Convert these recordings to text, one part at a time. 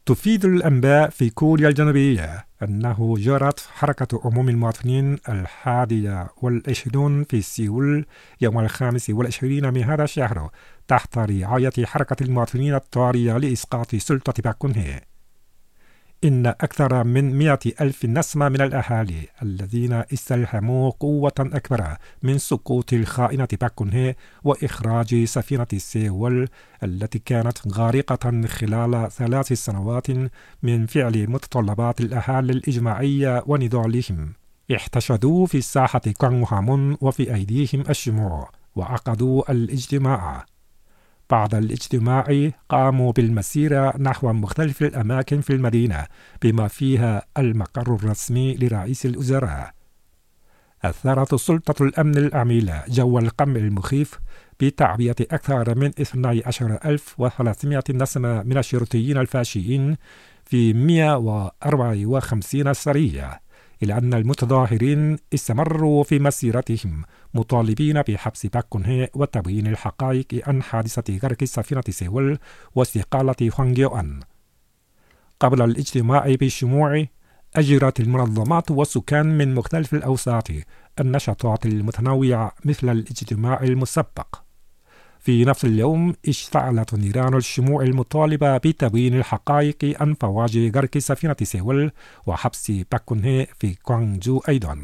تفيد الأنباء في كوريا الجنوبية أنه جرت حركة عموم المواطنين 21 في سيول يوم 25 من هذا الشهر تحت رعاية حركة المواطنين الطارية لإسقاط سلطة باك كون هي. إن أكثر من 100,000 نسمة من الأهالي الذين استلهموا قوة أكبر من سقوط الخائنة باك كون هي وإخراج سفينة سيول التي كانت غارقة خلال 3 سنوات من فعل متطلبات الأهالي الإجماعية ونضالهم، احتشدوا في الساحة كونغهامون وفي أيديهم الشموع وعقدوا الاجتماع. بعد الاجتماع قاموا بالمسيرة نحو مختلف الأماكن في المدينة بما فيها المقر الرسمي لرئيس الوزراء. أثارت سلطة الأمن العميلة جو القمع المخيف بتعبئة أكثر من 12,300 نسمة من الشرطيين الفاشيين في 154 سرية، إلى أن المتظاهرين استمروا في مسيرتهم مطالبين بحبس باك كون هي وتبيين الحقائق عن حادثة غرق سفينة سيول واستقالة هوانغ يو أن. قبل الاجتماع بالشموع أجرت المنظمات والسكان من مختلف الأوساط النشاطات المتنوعة مثل الاجتماع المسبق. في نفس اليوم اشتعلت نيران الشموع المطالبة بتبيين الحقائق عن فواجع غرق سفينة سيول وحبس باك كون هي في كوانجو أيضا.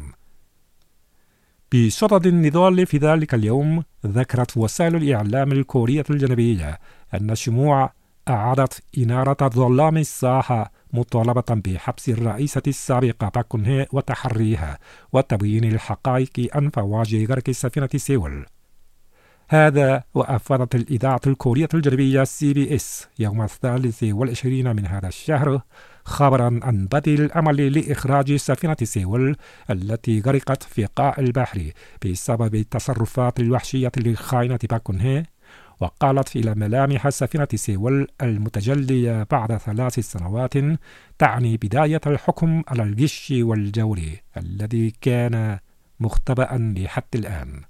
بشطط النضال في ذلك اليوم ذكرت وسائل الإعلام الكورية الجنوبية أن الشموع أعادت إنارة ظلام الساحة مطالبة بحبس الرئيسة السابقة باك كون هي وتحريها وتبيين الحقائق عن فواجع غرق سفينة سيول. هذا وأفادت الإذاعة الكورية الجنوبية CBS يوم 23 من هذا الشهر خبرا عن بدء العمل لإخراج سفينة سيول التي غرقت في قاع البحر بسبب التصرفات الوحشية للخائنة باك كون هي، وقالت إلى ملامح سفينة سيول المتجلية بعد 3 سنوات تعني بداية الحكم على الغش والجور الذي كان مختبئا لحد الآن.